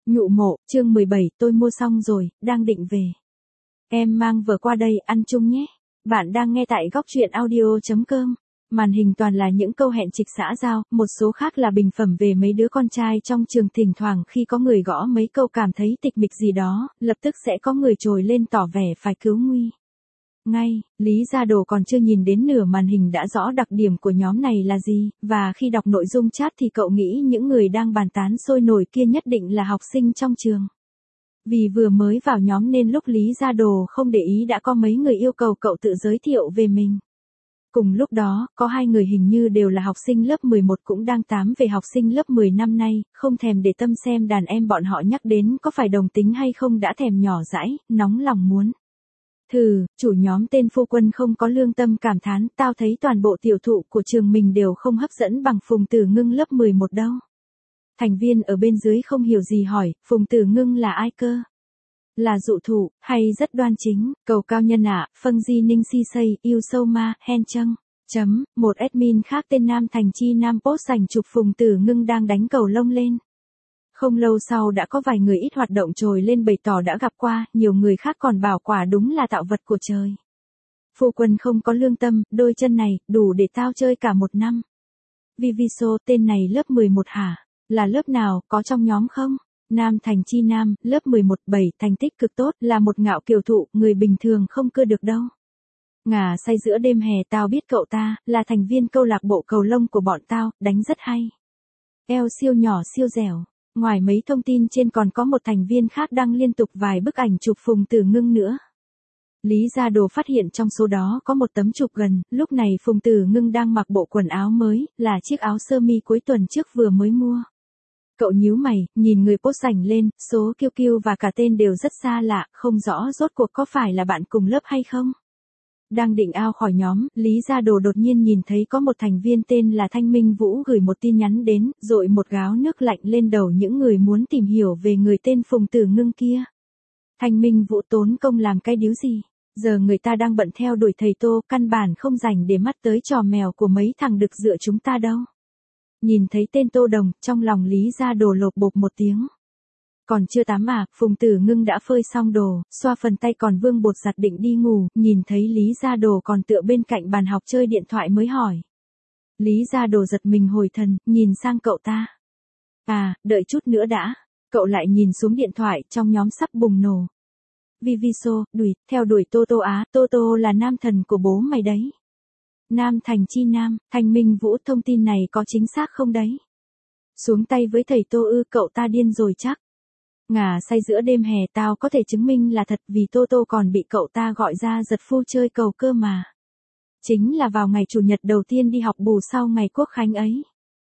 Nhụ mộ, chương 17, tôi mua xong rồi, đang định về. Em mang vở qua đây, ăn chung nhé. Bạn đang nghe tại góc truyện audio.com. Màn hình toàn là những câu hẹn trịch xã giao, một số khác là bình phẩm về mấy đứa con trai trong trường. Thỉnh thoảng khi có người gõ mấy câu cảm thấy tịch mịch gì đó, lập tức sẽ có người trồi lên tỏ vẻ phải cứu nguy. Ngay, Lý Gia Đồ còn chưa nhìn đến nửa màn hình đã rõ đặc điểm của nhóm này là gì, và khi đọc nội dung chat thì cậu nghĩ những người đang bàn tán sôi nổi kia nhất định là học sinh trong trường. Vì vừa mới vào nhóm nên lúc Lý Gia Đồ không để ý đã có mấy người yêu cầu cậu tự giới thiệu về mình. Cùng lúc đó, có hai người hình như đều là học sinh lớp 11 cũng đang tám về học sinh lớp 10 năm nay, không thèm để tâm xem đàn em bọn họ nhắc đến có phải đồng tính hay không đã thèm nhỏ dãi, nóng lòng muốn. Chủ nhóm tên Phu Quân không có lương tâm cảm thán, tao thấy toàn bộ tiểu thụ của trường mình đều không hấp dẫn bằng Phùng Tử Ngưng lớp 11 đâu. Thành viên ở bên dưới không hiểu gì hỏi, Phùng Tử Ngưng là ai cơ? Là dụ thụ, hay rất đoan chính, cầu cao nhân ạ, phân di ninh si xây, yêu sâu ma, hen chăng. Một admin khác tên Nam Thành Chi Nam post ảnh chụp Phùng Tử Ngưng đang đánh cầu lông lên. Không lâu sau đã có vài người ít hoạt động trồi lên bày tỏ đã gặp qua, nhiều người khác còn bảo quả đúng là tạo vật của trời. Phu Quân không có lương tâm, đôi chân này, đủ để tao chơi cả một năm. Viviso, tên này lớp 11 hả? Là lớp nào, có trong nhóm không? Nam Thành Chi Nam, lớp 11, 7, thành tích cực tốt, là một ngạo kiều thụ, người bình thường không cưa được đâu. Ngả say giữa đêm hè, tao biết cậu ta, là thành viên câu lạc bộ cầu lông của bọn tao, đánh rất hay. Eo siêu nhỏ siêu dẻo. Ngoài mấy thông tin trên còn có một thành viên khác đăng liên tục vài bức ảnh chụp Phùng Tử Ngưng nữa. Lý Gia Đồ phát hiện trong số đó có một tấm chụp gần, lúc này Phùng Tử Ngưng đang mặc bộ quần áo mới, là chiếc áo sơ mi cuối tuần trước vừa mới mua. Cậu nhíu mày, nhìn người post ảnh lên, số QQ và cả tên đều rất xa lạ, không rõ rốt cuộc có phải là bạn cùng lớp hay không. Đang định out khỏi nhóm, Lý Gia Đồ đột nhiên nhìn thấy có một thành viên tên là Thanh Minh Vũ gửi một tin nhắn đến, dội một gáo nước lạnh lên đầu những người muốn tìm hiểu về người tên Phùng Tử Ngưng kia. Thanh Minh Vũ tốn công làm cái điếu gì? Giờ người ta đang bận theo đuổi thầy Tô, căn bản không rảnh để mắt tới trò mèo của mấy thằng đực dựa chúng ta đâu. Nhìn thấy tên Tô Đồng, trong lòng Lý Gia Đồ lộp bộp một tiếng. Còn chưa tắm à, Phùng Tử Ngưng đã phơi xong đồ, xoa phần tay còn vương bột giặt định đi ngủ, nhìn thấy Lý Gia Đồ còn tựa bên cạnh bàn học chơi điện thoại mới hỏi. Lý Gia Đồ giật mình hồi thần, nhìn sang cậu ta. À, đợi chút nữa đã. Cậu lại nhìn xuống điện thoại, trong nhóm sắp bùng nổ. Viviso, theo đuổi Tô Tô á, Tô Tô là nam thần của bố mày đấy. Nam Thành Chi Nam, Thanh Minh Vũ, thông tin này có chính xác không đấy? Xuống tay với thầy Tô ư, cậu ta điên rồi chắc. Ngả say giữa đêm hè, tao có thể chứng minh là thật vì Tô Tô còn bị cậu ta gọi ra giật phu chơi cầu cơ mà. Chính là vào ngày chủ nhật đầu tiên đi học bù sau ngày Quốc Khánh ấy.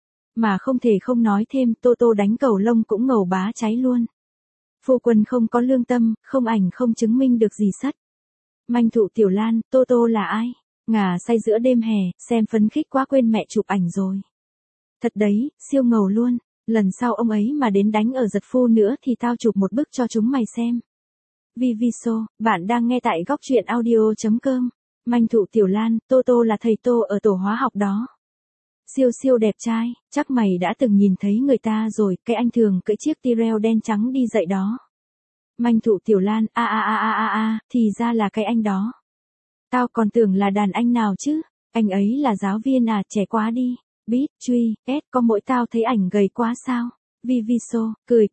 Mà không thể không nói thêm, Tô Tô đánh cầu lông cũng ngầu bá cháy luôn. Phu Quân không có lương tâm, không ảnh không chứng minh được gì sất. Manh thụ Tiểu Lan, Tô Tô là ai? Ngả say giữa đêm hè, xem phấn khích quá quên mẹ chụp ảnh rồi. Thật đấy, siêu ngầu luôn. Lần sau ông ấy mà đến đánh ở giật phu nữa thì tao chụp một bức cho chúng mày xem. Viviso, bạn đang nghe tại góc truyện audio.com. Manh thụ Tiểu Lan, Tô Tô là thầy Tô ở tổ hóa học đó. Siêu siêu đẹp trai, chắc mày đã từng nhìn thấy người ta rồi, cái anh thường cưỡi chiếc Tyrrell đen trắng đi dạy đó. Manh thụ Tiểu Lan, thì ra là cái anh đó. Tao còn tưởng là đàn anh nào chứ, anh ấy là giáo viên à, trẻ quá đi. Bít, truy, có mỗi tao thấy ảnh gầy quá sao? Viviso, cười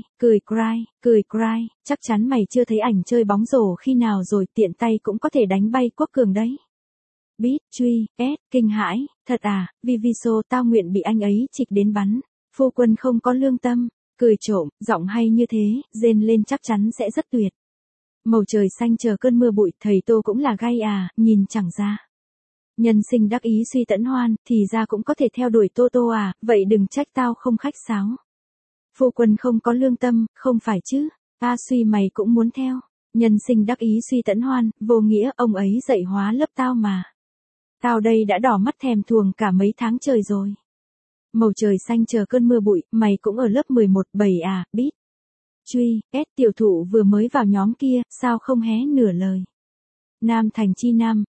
cry, chắc chắn mày chưa thấy ảnh chơi bóng rổ khi nào rồi, tiện tay cũng có thể đánh bay Quốc Cường đấy. Bít, truy, kinh hãi, thật à, Viviso, tao nguyện bị anh ấy trịch đến bắn. Phu Quân không có lương tâm, cười trộm, giọng hay như thế, rên lên chắc chắn sẽ rất tuyệt. Màu trời xanh chờ cơn mưa bụi, thầy Tô cũng là gay à, nhìn chẳng ra. Nhân sinh đắc ý suy tẫn hoan, thì ra cũng có thể theo đuổi Tô Tô à, vậy đừng trách tao không khách sáo. Phu Quân không có lương tâm, không phải chứ, suy mày cũng muốn theo. Nhân sinh đắc ý suy tẫn hoan, vô nghĩa, ông ấy dạy hóa lớp tao mà. Tao đây đã đỏ mắt thèm thuồng cả mấy tháng trời rồi. Màu trời xanh chờ cơn mưa bụi, mày cũng ở lớp 11, 7 à, Bít. Truy, tiểu thụ vừa mới vào nhóm kia, sao không hé nửa lời. Nam Thành Chi Nam,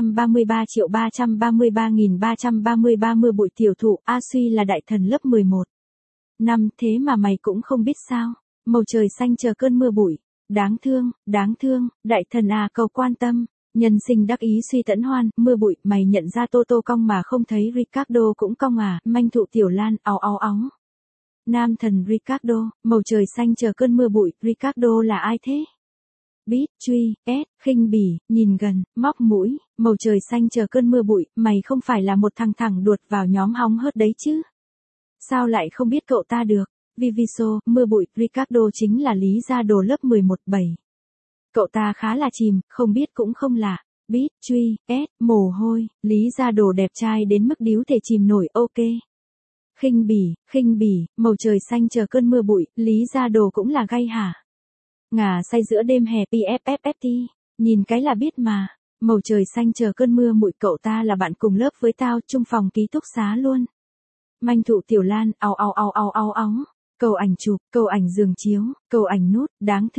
233.333.333 mưa bụi tiểu thụ, suy là đại thần lớp 11. Năm thế mà mày cũng không biết sao. màu trời xanh chờ cơn mưa bụi. Đáng thương, đại thần à cầu quan tâm. Nhân sinh đắc ý suy tẫn hoan, mưa bụi, mày nhận ra Toto cong mà không thấy Ricardo cũng cong à, manh thụ Tiểu Lan, óng. Nam thần Ricardo, màu trời xanh chờ cơn mưa bụi, Ricardo là ai thế? Bít, truy, khinh bỉ, nhìn gần, móc mũi, màu trời xanh chờ cơn mưa bụi, mày không phải là một thằng thẳng đuột vào nhóm hóng hớt đấy chứ? Sao lại không biết cậu ta được? Viviso, mưa bụi, Ricardo chính là Lý Gia Đồ lớp 11-7. Cậu ta khá là chìm, không biết cũng không lạ. Bít, truy, mồ hôi, Lý Gia Đồ đẹp trai đến mức điếu thể chìm nổi, ok. Khinh bỉ, màu trời xanh chờ cơn mưa bụi, Lý Gia Đồ cũng là gay hả? Ngả say giữa đêm hè PFFFT, nhìn cái là biết mà. Màu trời xanh chờ cơn mưa bụi, cậu ta là bạn cùng lớp với tao, chung phòng ký túc xá luôn. Manh thụ Tiểu Lan, óng. Cầu ảnh chụp, cầu ảnh giường chiếu, cầu ảnh nút,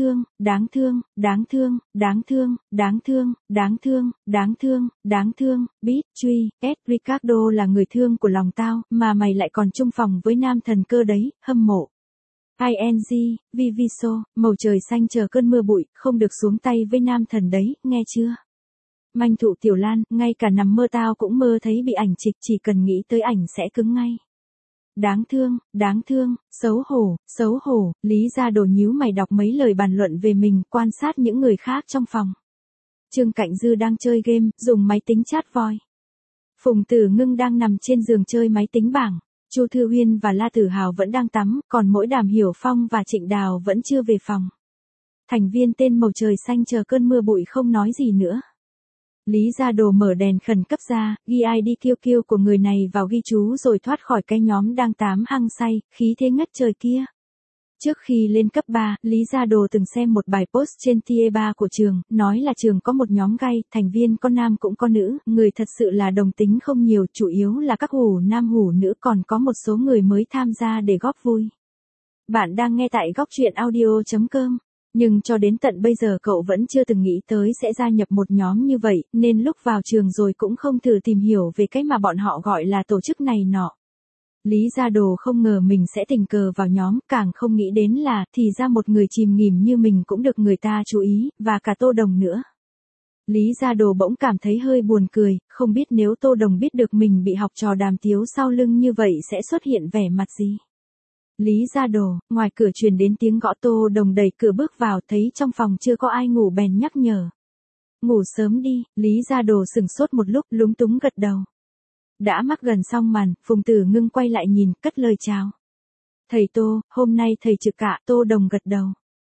đáng thương, bít, truy, Ricardo là người thương của lòng tao, mà mày lại còn chung phòng với nam thần cơ đấy, hâm mộ. ING, Viviso, màu trời xanh chờ cơn mưa bụi, không được xuống tay với nam thần đấy, nghe chưa? Manh thụ Tiểu Lan, ngay cả nằm mơ tao cũng mơ thấy bị ảnh trịch, chỉ cần nghĩ tới ảnh sẽ cứng ngay. Đáng thương, xấu hổ, Lý Gia Đồ nhíu mày đọc mấy lời bàn luận về mình, quan sát những người khác trong phòng. Trương Cạnh Dư đang chơi game, dùng máy tính chat voi. Phùng Tử Ngưng đang nằm trên giường chơi máy tính bảng. Chu Thư Huyên và La Tử Hào vẫn đang tắm, còn mỗi Đàm Hiểu Phong và Trịnh Đào vẫn chưa về phòng. Thành viên tên màu trời xanh chờ cơn mưa bụi không nói gì nữa. Lý Gia Đồ mở đèn khẩn cấp ra, ghi ID QQ của người này vào ghi chú rồi thoát khỏi cái nhóm đang tám hăng say, khí thế ngất trời kia. Trước khi lên cấp 3, Lý Gia Đồ từng xem một bài post trên Tie3 của trường, nói là trường có một nhóm gay, thành viên có nam cũng có nữ, người thật sự là đồng tính không nhiều, chủ yếu là các hủ nam hủ nữ, còn có một số người mới tham gia để góp vui. Bạn đang nghe tại góc truyện audio.com. Nhưng cho đến tận bây giờ cậu vẫn chưa từng nghĩ tới sẽ gia nhập một nhóm như vậy, nên lúc vào trường rồi cũng không thử tìm hiểu về cái mà bọn họ gọi là tổ chức này nọ. Lý Gia Đồ không ngờ mình sẽ tình cờ vào nhóm, càng không nghĩ đến là, thì ra một người chìm nghỉm như mình cũng được người ta chú ý, và cả Tô Đồng nữa. Lý Gia Đồ bỗng cảm thấy hơi buồn cười, không biết nếu Tô Đồng biết được mình bị học trò Đàm Tiếu sau lưng như vậy sẽ xuất hiện vẻ mặt gì. Lý Gia Đồ, ngoài cửa truyền đến tiếng gõ. Tô Đồng đẩy cửa bước vào, thấy trong phòng chưa có ai ngủ bèn nhắc nhở. Ngủ sớm đi, Lý Gia Đồ sửng sốt một lúc, lúng túng gật đầu. Đã mắc gần xong màn, Phùng Tử Ngưng quay lại nhìn, cất lời chào. Thầy Tô, hôm nay thầy trực cả. Tô Đồng gật đầu.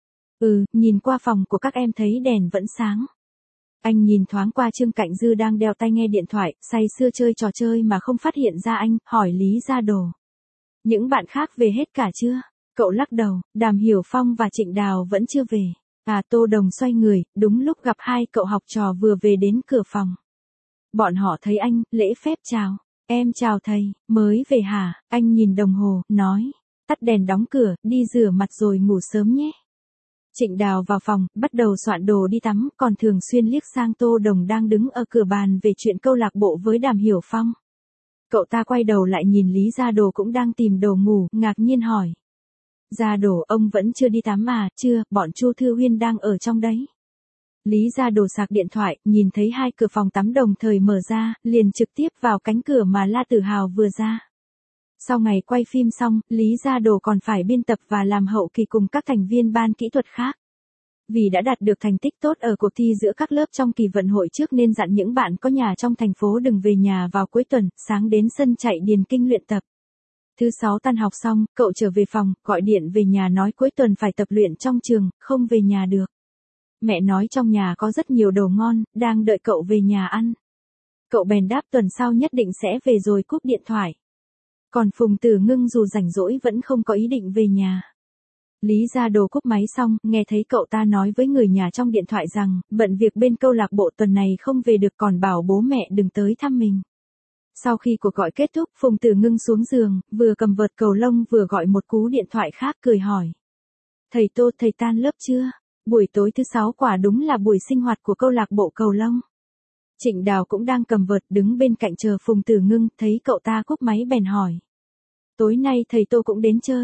Nhìn qua phòng của các em thấy đèn vẫn sáng. Anh nhìn thoáng qua Trương Cạnh Dư đang đeo tai nghe điện thoại, say sưa chơi trò chơi mà không phát hiện ra anh, hỏi Lý Gia Đồ. Những bạn khác về hết cả chưa? Cậu lắc đầu, Đàm Hiểu Phong và Trịnh Đào vẫn chưa về. Tô Đồng xoay người, đúng lúc gặp hai cậu học trò vừa về đến cửa phòng. Bọn họ thấy anh, lễ phép chào. Em chào thầy, mới về hả? Anh nhìn đồng hồ, nói. Tắt đèn đóng cửa, đi rửa mặt rồi ngủ sớm nhé. Trịnh Đào vào phòng, bắt đầu soạn đồ đi tắm, còn thường xuyên liếc sang Tô Đồng đang đứng ở cửa bàn về chuyện câu lạc bộ với Đàm Hiểu Phong. Cậu ta quay đầu lại nhìn Lý Gia Đồ cũng đang tìm đồ ngủ, ngạc nhiên hỏi. Gia Đồ, ông vẫn chưa đi tắm à? Chưa, bọn Chu Thư Huyên đang ở trong đấy. Lý Gia Đồ sạc điện thoại, nhìn thấy hai cửa phòng tắm đồng thời mở ra, liền trực tiếp vào cánh cửa mà La Tử Hào vừa ra. Sau ngày quay phim xong, Lý Gia Đồ còn phải biên tập và làm hậu kỳ cùng các thành viên ban kỹ thuật khác. Vì đã đạt được thành tích tốt ở cuộc thi giữa các lớp trong kỳ vận hội trước nên dặn những bạn có nhà trong thành phố đừng về nhà vào cuối tuần, sáng đến sân chạy điền kinh luyện tập. Thứ 6 tan học xong, cậu trở về phòng, gọi điện về nhà nói cuối tuần phải tập luyện trong trường, không về nhà được. Mẹ nói trong nhà có rất nhiều đồ ngon, đang đợi cậu về nhà ăn. Cậu bèn đáp tuần sau nhất định sẽ về rồi cúp điện thoại. Còn Phùng Tử Ngưng dù rảnh rỗi vẫn không có ý định về nhà. Lý Gia Đồ cúp máy xong, nghe thấy cậu ta nói với người nhà trong điện thoại rằng, bận việc bên câu lạc bộ tuần này không về được, còn bảo bố mẹ đừng tới thăm mình. Sau khi cuộc gọi kết thúc, Phùng Tử Ngưng xuống giường, vừa cầm vợt cầu lông vừa gọi một cú điện thoại khác, cười hỏi. Thầy Tô, thầy tan lớp chưa? Buổi tối thứ 6 quả đúng là buổi sinh hoạt của câu lạc bộ cầu lông. Trịnh Đào cũng đang cầm vợt đứng bên cạnh chờ Phùng Tử Ngưng, thấy cậu ta cúp máy bèn hỏi. Tối nay thầy Tô cũng đến chơi.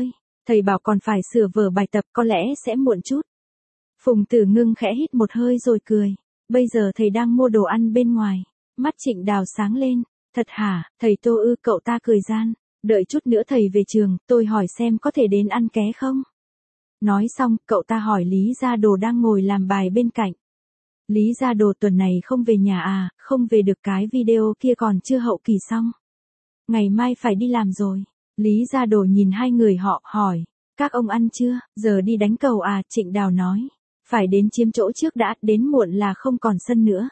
Thầy bảo còn phải sửa vở bài tập, có lẽ sẽ muộn chút. Phùng Tử Ngưng khẽ hít một hơi rồi cười. Bây giờ thầy đang mua đồ ăn bên ngoài. Mắt Trịnh Đào sáng lên. Thật hả, thầy Tô ư? Cậu ta cười gian. Đợi chút nữa thầy về trường, tôi hỏi xem có thể đến ăn ké không? Nói xong, cậu ta hỏi Lý Gia Đồ đang ngồi làm bài bên cạnh. Lý Gia Đồ tuần này không về nhà à? Không về được, cái video kia còn chưa hậu kỳ xong. Ngày mai phải đi làm rồi. Lý Gia Đồ nhìn hai người họ, hỏi. Các ông ăn chưa? Giờ đi đánh cầu à? Trịnh Đào nói. Phải đến chiếm chỗ trước đã, đến muộn là không còn sân nữa.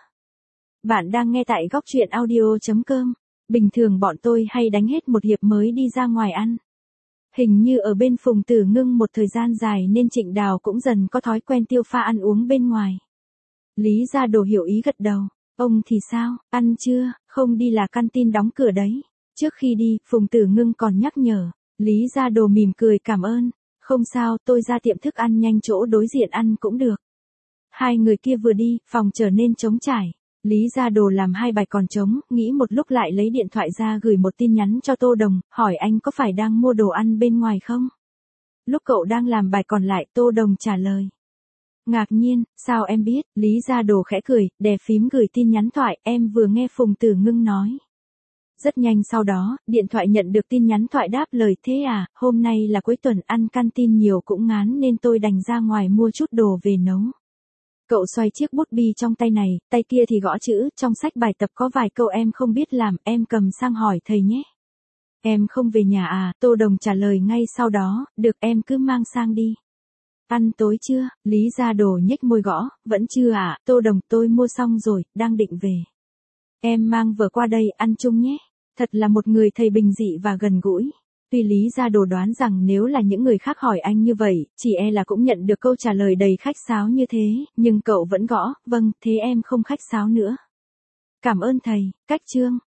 Bạn đang nghe tại góc truyện audio.com. Bình thường bọn tôi hay đánh hết một hiệp mới đi ra ngoài ăn. Hình như ở bên Phùng Tử Ngưng một thời gian dài nên Trịnh Đào cũng dần có thói quen tiêu pha ăn uống bên ngoài. Lý Gia Đồ hiểu ý gật đầu. Ông thì sao, ăn chưa? Không đi là canteen đóng cửa đấy. Trước khi đi, Phùng Tử Ngưng còn nhắc nhở. Lý Gia Đồ mỉm cười cảm ơn. Không sao, tôi ra tiệm thức ăn nhanh chỗ đối diện ăn cũng được. Hai người kia vừa đi, phòng trở nên trống trải. Lý Gia Đồ làm hai bài còn trống, nghĩ một lúc lại lấy điện thoại ra gửi một tin nhắn cho Tô Đồng, hỏi anh có phải đang mua đồ ăn bên ngoài không? Lúc cậu đang làm bài còn lại, Tô Đồng trả lời. Ngạc nhiên, sao em biết? Lý Gia Đồ khẽ cười, đè phím gửi tin nhắn thoại, em vừa nghe Phùng Tử Ngưng nói. Rất nhanh sau đó, điện thoại nhận được tin nhắn thoại đáp lời thế à, hôm nay là cuối tuần ăn canteen nhiều cũng ngán nên tôi đành ra ngoài mua chút đồ về nấu. Cậu xoay chiếc bút bi trong tay này, tay kia thì gõ chữ, trong sách bài tập có vài câu em không biết làm, em cầm sang hỏi thầy nhé. Em không về nhà à? Tô Đồng trả lời ngay sau đó, được em cứ mang sang đi. Ăn tối chưa? Lý Gia Đồ nhếch môi gõ, vẫn chưa à? Tô Đồng, tôi mua xong rồi, đang định về. Em mang vở qua đây ăn chung nhé. Thật là một người thầy bình dị và gần gũi. Tuy Lý Gia Đồ đoán rằng nếu là những người khác hỏi anh như vậy, chỉ e là cũng nhận được câu trả lời đầy khách sáo như thế, nhưng cậu vẫn gõ, vâng, thế em không khách sáo nữa. Cảm ơn thầy. Cách chương